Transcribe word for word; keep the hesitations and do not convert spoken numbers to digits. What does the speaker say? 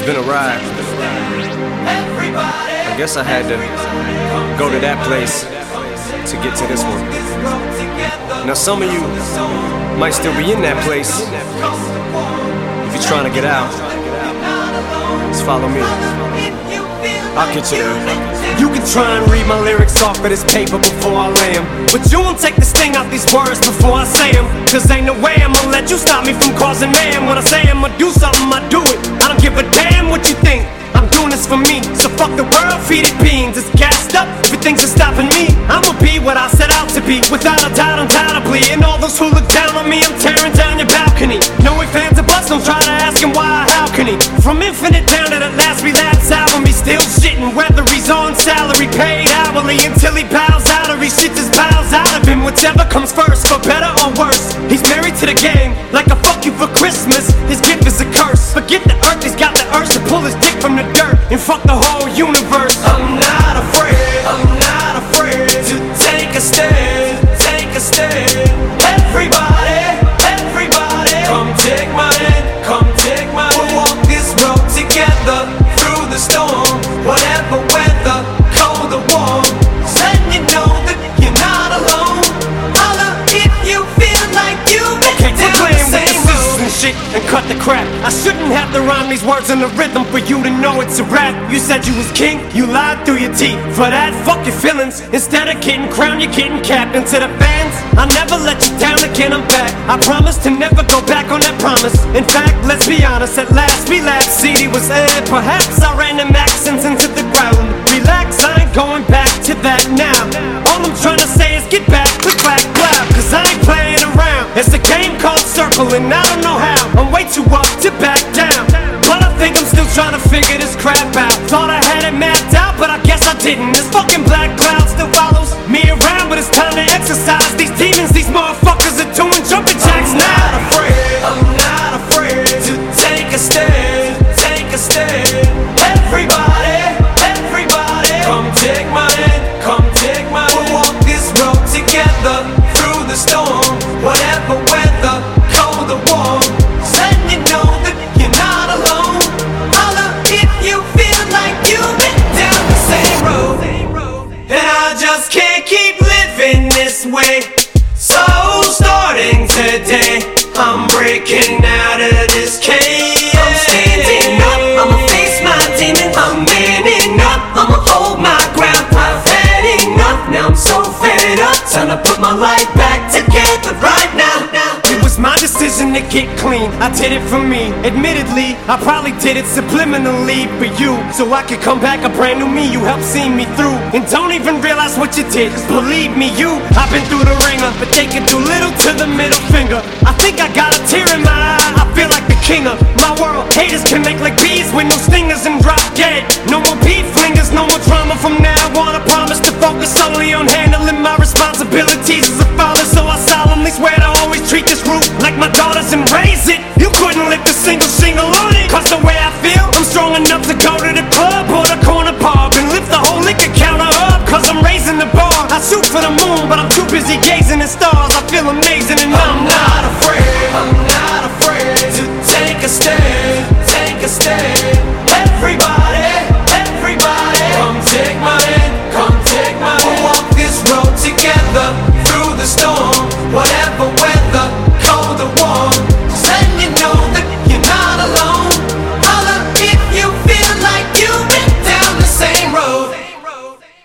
It's been a ride. I guess I had to go to that place to get to this one. Now some of you might still be in that place. If you're trying to get out, just follow me. I'll get you there. You can try and read my lyrics off of this paper before I lay them, but you won't take the sting out these words before I say them. Cause ain't no way I'ma let you stop me from causing mayhem. When I say I'ma do something, I do it. I don't give a damn what you think. I'm doing this for me, so fuck the world, feed it beans. It's gassed up, everything's stopping me. I'ma be what I set out to be, without a doubt, undoubtedly. And all those who look down on me, I'm tearing down your balcony. No ifs, ands, or buts, don't try to ask him why or how can he. From Infinite down to the last relapse album, he's still shitting, whether he's on salary, paid hourly, until he bows out or he shits his bowels out of him. Whichever comes first, for better or worse. He's married to the game, like a fuck you for Christmas. His gift is a curse. Forget the earth, he's got the urge to pull his dick from the dirt and fuck the whole universe. I'm not afraid, I'm not afraid to take a stand, take a stand. Everybody, everybody, come take my hand, come take my hand. We'll walk this road together through the storm, whatever weather, cold or warm. Letting you know that you're not alone. Holla if you feel like you've been down the same road. And shit and cut the crap. I shouldn't have to rhyme these words in the rhythm for you to know it's a rap. You said you was king, you lied through your teeth. For that, fuck your feelings. Instead of getting crowned, you're getting capped. And to the fans, I'll never let you down again, I'm back. I promise to never go back on that promise. In fact, let's be honest, at last we laughed. C D was aired, perhaps I ran them accents into the ground. Relax, I ain't going back to that now. All I'm trying to say is get back, click, clack, clap. Cause I ain't playing around. It's a game called Circle and I don't know how. I'm way too up to back down, but I think I'm still trying to figure this crap out. Thought I had it mapped out, but I guess I didn't. This fucking black cloud still follows me around, but it's time to exercise these demons. These motherfuckers are doing jumping jacks now. I'm not afraid, I'm not afraid to take a stand, take a stand. Everybody, everybody, come take my hand, come take my hand. We'll walk this road together through the storm, whatever weather, cold or warm. Letting you know that you're not alone. Holla if you feel like you've been down the same road. And I just can't keep living this way. So starting today, I'm breaking out of this cage. I'm standing up, I'ma face my demons. I'm manning up, I'ma hold my ground. I've had enough, now I'm so fed up. Time to put my life back together right now. It was my decision to get clean, I did it for me. Admittedly, I probably did it subliminally for you, so I could come back a brand new me. You helped see me through, and don't even realize what you did. Cause believe me, you, I've been through the ringer, but they can do little to the middle finger. I think I got a tear in my eye, I feel like the king of my world. Haters can make like bees with no stingers and drop dead. No more beef flingers, no more drama from now on. I promise to focus solely on handling my responsibilities as a father. So I solemnly swear to always treat this root like my daughters and raise it. You couldn't lift a single shingle on it. Cause the way I feel, I'm strong enough to go to the club or the corner pub and lift the whole liquor counter up. Cause I'm raising the bar. I shoot for the moon, but I'm too busy gazing at stars. I feel amazing and I'm not